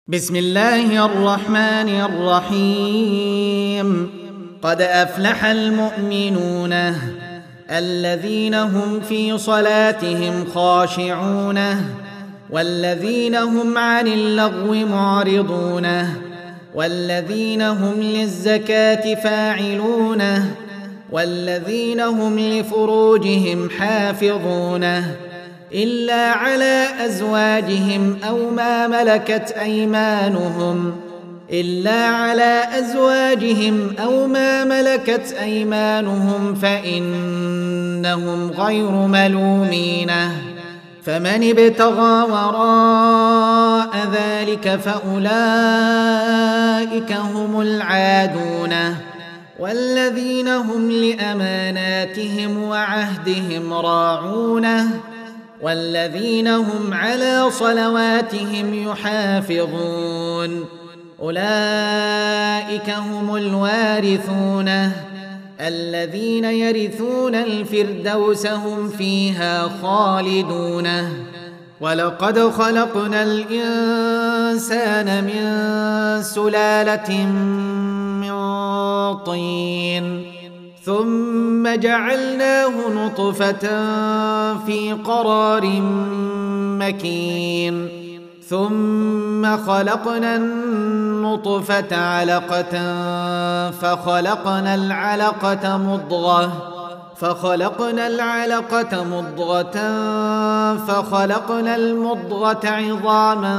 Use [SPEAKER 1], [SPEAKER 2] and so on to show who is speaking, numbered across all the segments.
[SPEAKER 1] بسم الله الرحمن الرحيم. قد أفلح المؤمنون الذين هم في صلاتهم خاشعون والذين هم عن اللغو معرضون والذين هم للزكاة فاعلون والذين هم لفروجهم حافظون إلا على أزواجهم أو ما ملكت أيمانهم فإنهم غير ملومين. فمن ابتغى وراء ذلك فأولئك هم العادون. والذين هم لأماناتهم وعهدهم راعون والذين هم على صلواتهم يحافظون أولئك هم الوارثون الذين يرثون الفردوس هم فيها خالدون. ولقد خلقنا الإنسان من سلالة من طين ثم جعلناه نطفة في قرار مكين ثم خلقنا النطفة علقة فخلقنا العلقة مضغة فخلقنا المضغة عظاما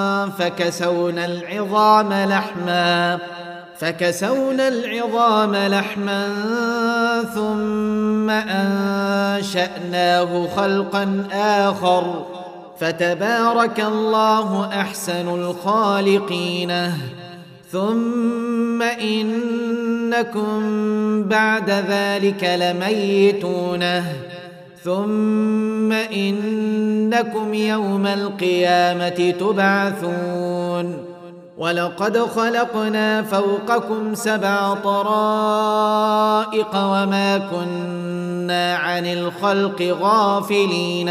[SPEAKER 1] فكسونا العظام لحما ثم أنشأناه خلقا آخر فتبارك الله أحسن الخالقين. ثم إنكم بعد ذلك لميتون ثم إنكم يوم القيامة تبعثون. ولقد خلقنا فوقكم 7 طرائق وما كنا عن الخلق غافلين.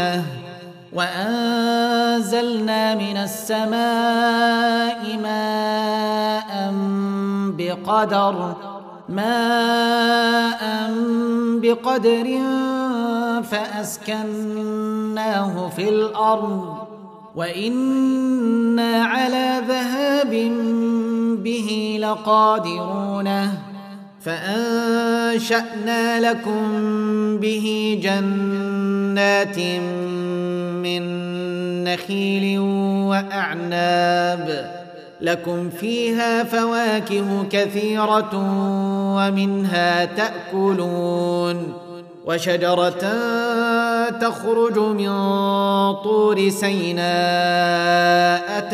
[SPEAKER 1] وأنزلنا من السماء ماء بقدر فأسكناه في الأرض وإنا على ذهاب به لقادرون. فأنشأنا لكم به جنات من نخيل وأعناب لكم فيها فواكه كثيرة ومنها تأكلون. وشجرة تخرج من طور سيناء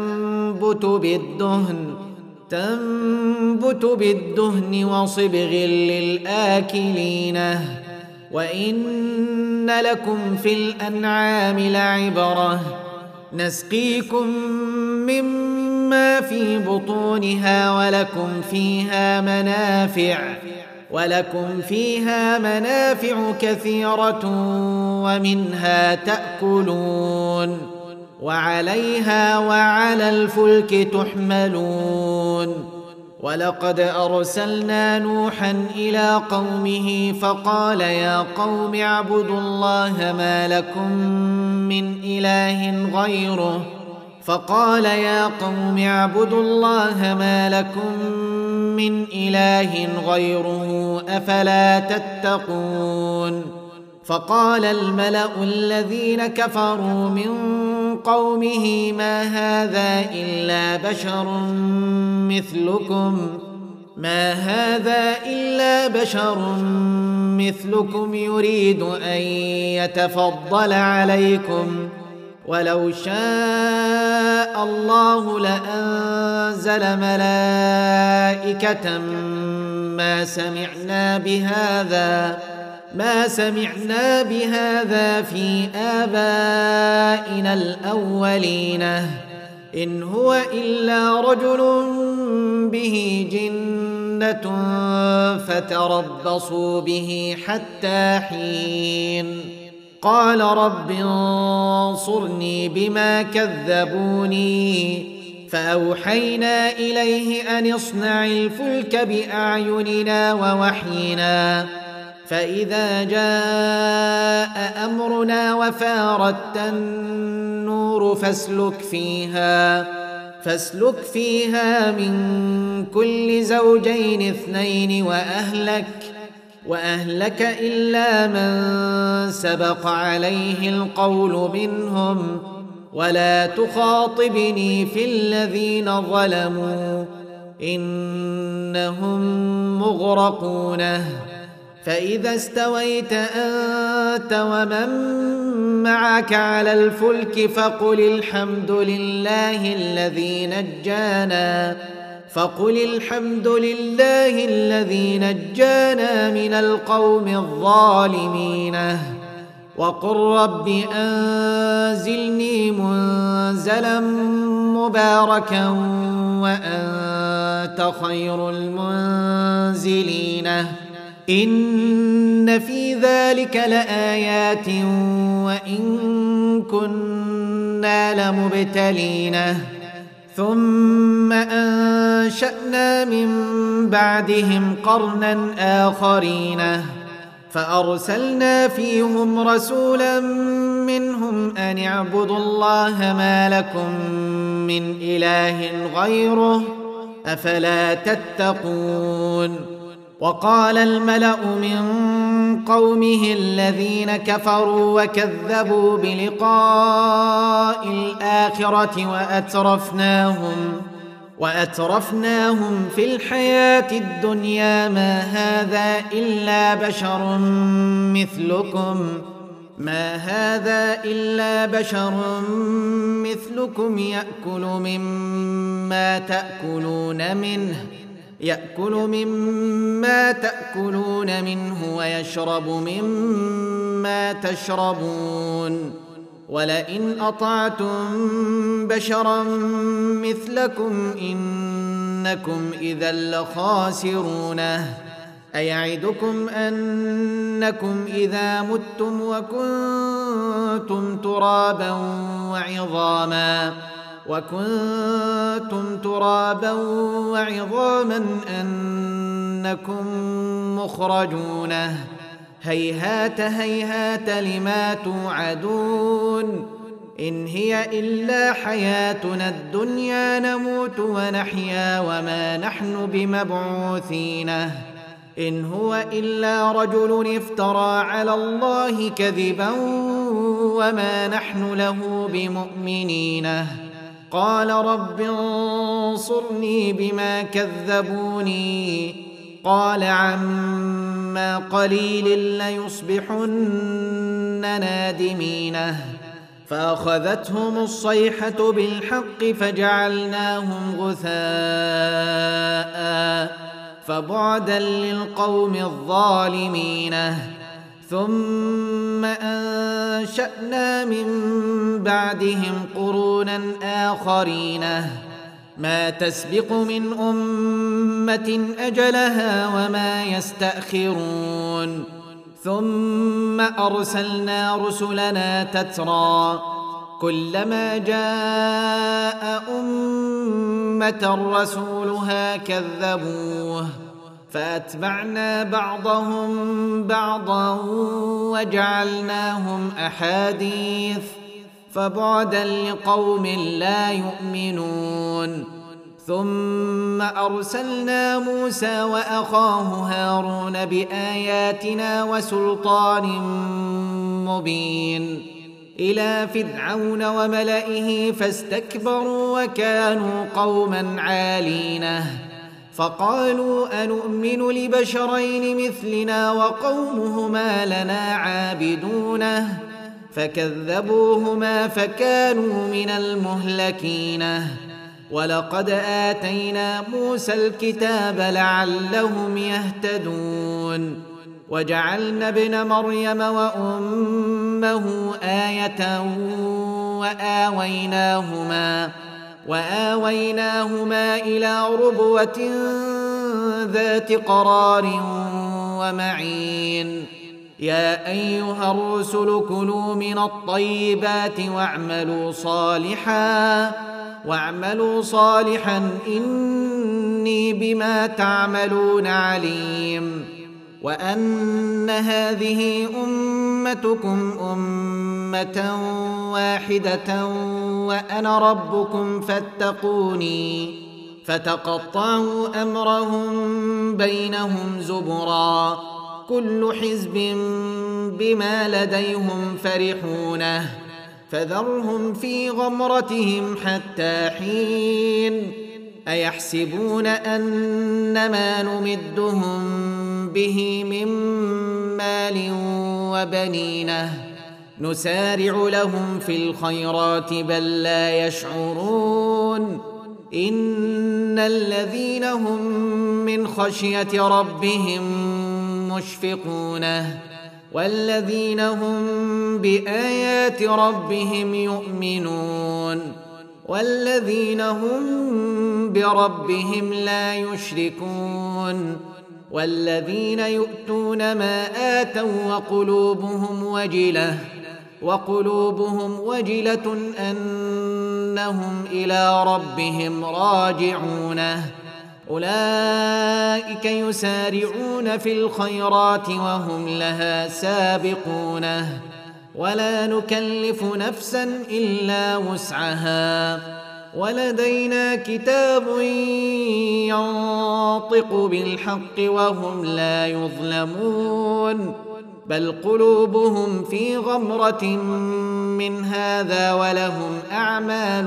[SPEAKER 1] تنبت بالدهن وصبغ للآكلين. وإن لكم في الأنعام لعبرة نسقيكم مما في بطونها ولكم فيها منافع كثيرة ومنها تأكلون وعليها وعلى الفلك تحملون. ولقد أرسلنا نوحا إلى قومه فقال يا قوم اعبدوا الله ما لكم من إله غيره أفلا تتقون. فقال الملأ الذين كفروا من قومه ما هذا إلا بشر مثلكم يريد أن يتفضل عليكم ولو شاء الله لأنزل ملائكة ما سمعنا بهذا في آبائنا الأولين إن هو إلا رجل به جنة فتربصوا به حتى حين. قال رب انصرني بما كذبوني فأوحينا إليه أن اصنع الفلك بأعيننا ووحينا فإذا جاء أمرنا وفاردت النور فاسلك فيها من كل زوجين اثنين وأهلك إلا من سبق عليه القول منهم ولا تخاطبني في الذين ظلموا إنهم مغرقون فإذا استويت أنت ومن معك على الفلك فقل الحمد لله الذي نجانا من القوم الظالمين وقل رب أنزلني منزلا مباركا وأنت خير المنزلين إن في ذلك لآيات وإن كنا لمبتلين ثم أنشأنا من بعدهم قرنا آخرين فأرسلنا فيهم رسولا منهم أن اعبدوا الله ما لكم من إله غيره أفلا تتقون وقال الملأ من قومه الذين كفروا وكذبوا بلقاء الآخرة وأترفناهم في الحياة الدنيا ما هذا إلا بشر مثلكم يأكل مما تأكلون منه ويشرب مما تشربون ولئن أطعتم بشرا مثلكم إنكم إذا لخاسرون أيعدكم أنكم إذا متم وكنتم ترابا وعظاما أنكم مخرجون هيهات لما توعدون إن هي إلا حياتنا الدنيا نموت ونحيا وما نحن بمبعوثين إن هو إلا رجل افترى على الله كذبا وما نحن له بمؤمنين قال رب انصرني بما كذبوني قال عما قليل ليصبحن نادمين فأخذتهم الصيحة بالحق فجعلناهم غثاء فبعدا للقوم الظالمين ثم أنشأنا من بعدهم قرونا آخرين ما تسبق من أمة أجلها وما يستأخرون ثم أرسلنا رسلنا تترى كلما جاء أمة رسولها كذبوه فأتبعنا بعضهم بعضا وجعلناهم أحاديث فبعدا لقوم لا يؤمنون ثم أرسلنا موسى وأخاه هارون بآياتنا وسلطان مبين إلى فرعون وملئه فاستكبروا وكانوا قوما عالين فقالوا أنؤمن لبشرين مثلنا وقومهما لنا عابدونه فكذبوهما فكانوا من المهلكين ولقد آتينا موسى الكتاب لعلهم يهتدون وجعلنا ابن مريم وأمه آية وآويناهما إلى ربوة ذات قرار ومعين يا أيها الرسل كلوا من الطيبات واعملوا صالحا واعملوا صالحا إني بما تعملون عليم وأن هذه أمتكم أمة واحدة وأنا ربكم فاتقوني فتقطعوا أمرهم بينهم زبرا كل حزب بما لديهم فرحون فذرهم في غمرتهم حتى حين أيحسبون أنما نمدهم به من مال وبنين نسارع لهم في الخيرات بل لا يشعرون إن الذين هم من خشية ربهم مشفقون والذين هم بآيات ربهم يؤمنون والذين هم بربهم لا يشركون والذين يؤتون ما آتوا وقلوبهم وجلة أنهم إلى ربهم راجعون أولئك يسارعون في الخيرات وهم لها سابقون ولا نكلف نفسا إلا وسعها ولدينا كتاب ينطق بالحق وهم لا يظلمون بل قلوبهم في غمرة من هذا ولهم أعمال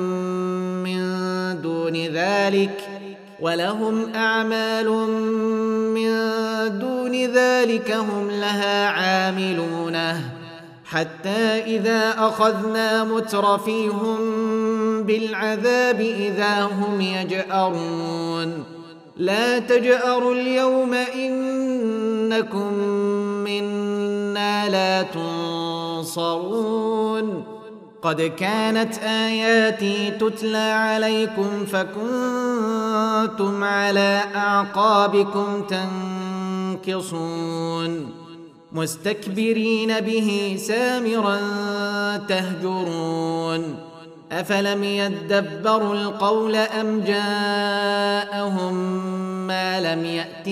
[SPEAKER 1] من دون ذلك هم لها عاملون حتى إذا أخذنا مترفيهم بالعذاب إذا هم يجأرون لا تجأروا اليوم إنكم منا لا تنصرون قد كانت آياتي تتلى عليكم فكنتم على أعقابكم تنكصون مستكبرين به سامرا تهجرون أفلم يدبروا القول أم جاءهم ما لم يأت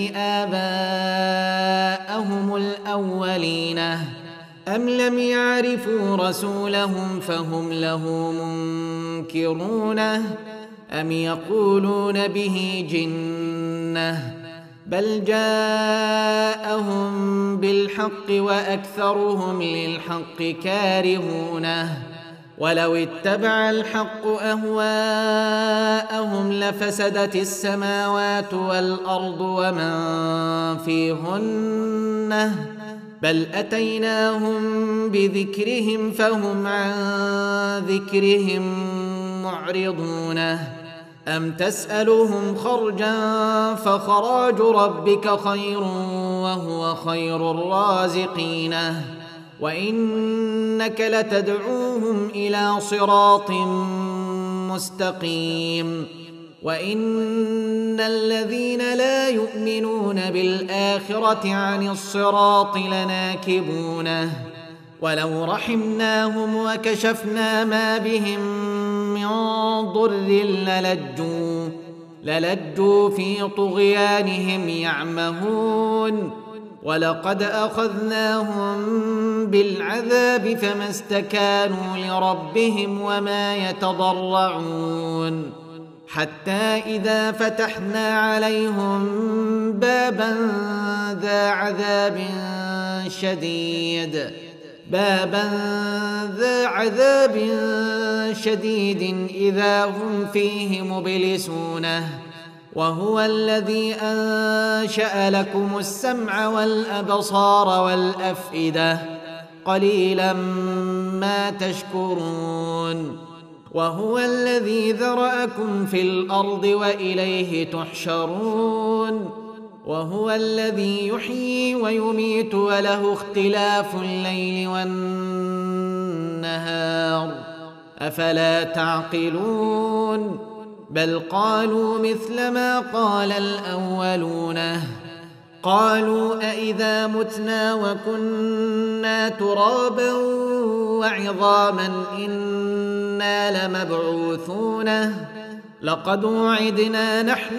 [SPEAKER 1] آباءهم الأولين أم لم يعرفوا رسولهم فهم له منكرون أم يقولون به جنة بل جاءهم بالحق وأكثرهم للحق كارهونه ولو اتبع الحق أهواءهم لفسدت السماوات والأرض ومن فيهن بل أتيناهم بذكرهم فهم عن ذكرهم معرضون أم تسألهم خرجا فخراج ربك خير وهو خير الرازقين وإنك لتدعوهم إلى صراط مستقيم وإن الذين لا يؤمنون بالآخرة عن الصراط لناكبون ولو رحمناهم وكشفنا ما بهم من ضر للجوا في طغيانهم يعمهون ولقد أخذناهم بالعذاب فما استكانوا لربهم وما يتضرعون حتى إذا فتحنا عليهم بابا ذا عذاب شديد إذا هم فيه مبلسون وهو الذي أنشأ لكم السمع والأبصار والأفئدة قليلا ما تشكرون وهو الذي ذرأكم في الأرض وإليه تحشرون وهو الذي يحيي ويميت وله اختلاف الليل والنهار أفلا تعقلون بل قالوا مثل ما قال الأولون قالوا أإذا متنا وكنا ترابا وعظاما إنا إنا لمبعوثون لقد وعدنا نحن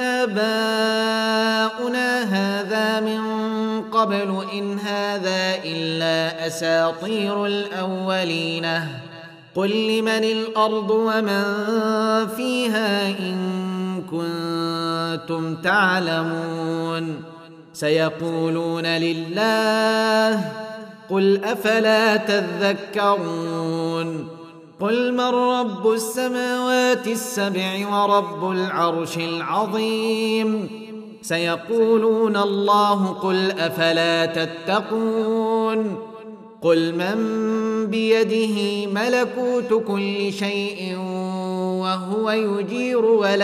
[SPEAKER 1] وآباؤنا هذا من قبل إن هذا إلا أساطير الأولين قل لمن الأرض ومن فيها إن كنتم تعلمون سيقولون لله قل أفلا تذكرون قل من رب السماوات السبع ورب العرش العظيم سيقولون الله قل أفلا تتقون قل من بيده ملكوت كل شيء وهو يجير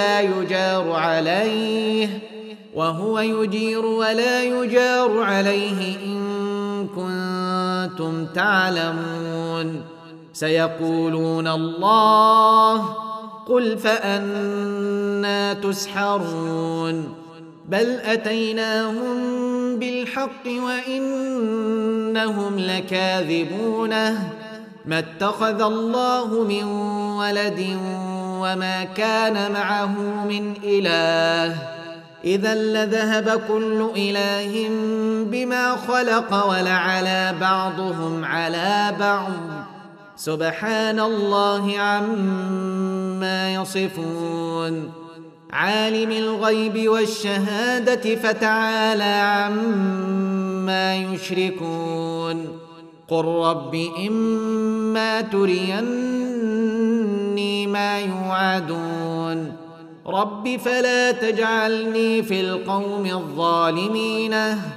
[SPEAKER 1] ولا يجار عليه إن كنتم تعلمون سيقولون الله قل فأنى تسحرون بل أتيناهم بالحق وإنهم لكاذبون ما اتخذ الله من ولد وما كان معه من إله إذا لذهب كل إله بما خلق ولعلى بعضهم على بعض سبحان الله عما يصفون عالم الغيب والشهادة فتعالى عما يشركون قل رب إما تريني ما يوعدون رب فلا تجعلني في القوم الظالمين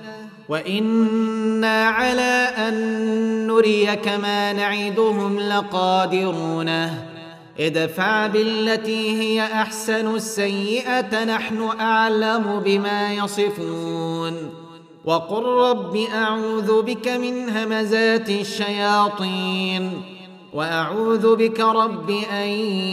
[SPEAKER 1] وإنا على أن نريك ما نعدهم لقادرون ادفع بالتي هي أحسن السيئة نحن أعلم بما يصفون وقل رب أعوذ بك من همزات الشياطين وأعوذ بك رب أن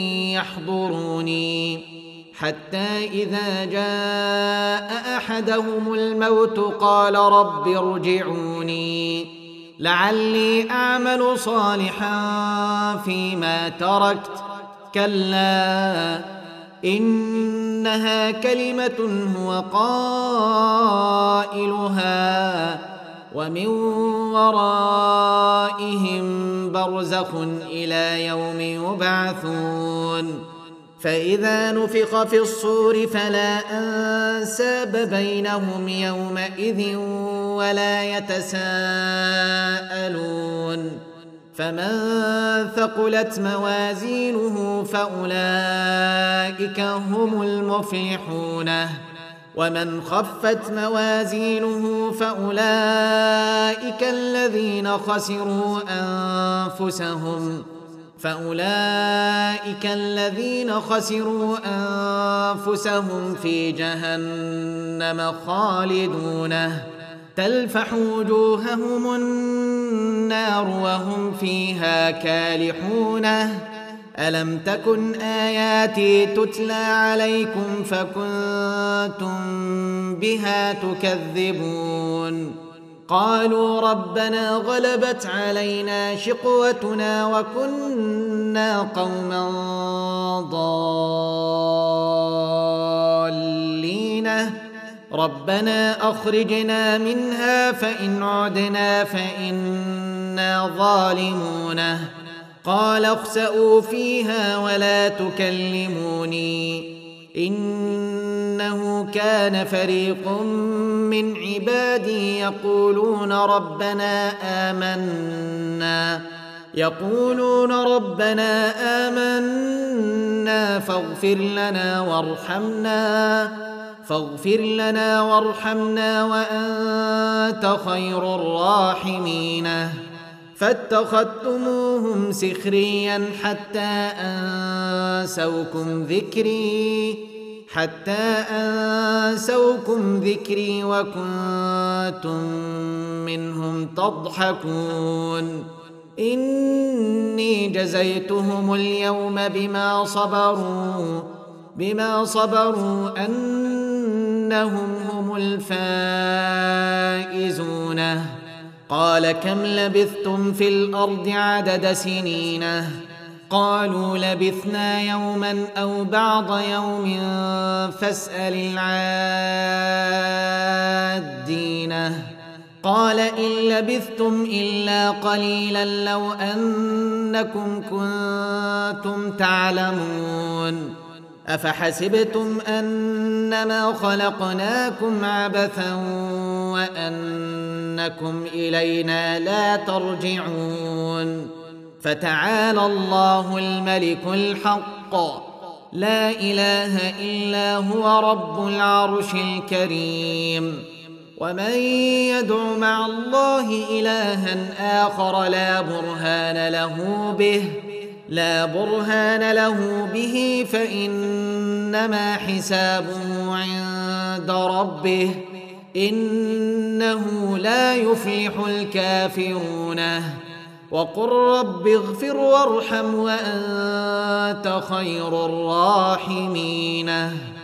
[SPEAKER 1] يحضروني حتى إذا جاء أحدهم الموت قال رب ارجعوني لعلي أعمل صالحا فيما تركت كلا إنها كلمة هو قائلها ومن ورائهم برزخ إلى يوم يبعثون فإذا نفخ في الصور فلا أنساب بينهم يومئذ ولا يتساءلون فمن ثقلت موازينه فأولئك هم المفلحون ومن خفت موازينه فأولئك الذين خسروا أنفسهم في جهنم خالدون تلفح وجوههم النار وهم فيها كالحون ألم تكن آياتي تتلى عليكم فكنتم بها تكذبون قالوا ربنا غلبت علينا شقوتنا وكنا قوما ضالين ربنا أخرجنا منها فإن عدنا فإنا ظالمون قال اخسئوا فيها ولا تكلموني إنه كان فريق من عبادي يقولون ربنا آمنا فاغفر لنا وارحمنا وأنت خير الراحمين فاتخذتموهم سخريا حتى أنسوكم ذكري وكنتم منهم تضحكون إني جزيتهم اليوم بما صبروا أنهم هم الفائزون قال كم لبثتم في الأرض عدد سنين قالوا لبثنا يوما أو بعض يوم فاسأل العادين قال إن لبثتم إلا قليلا لو أنكم كنتم تعلمون أفحسبتم أنما خلقناكم عبثا وأنكم إلينا لا ترجعون فتعالى الله الملك الحق لا إله إلا هو رب العرش الكريم ومن يدع مع الله إلها آخر لا برهان له به فإنما حسابه عند ربه إنه لا يفلح الكافرون وقل رب اغفر وارحم وأنت خير الراحمين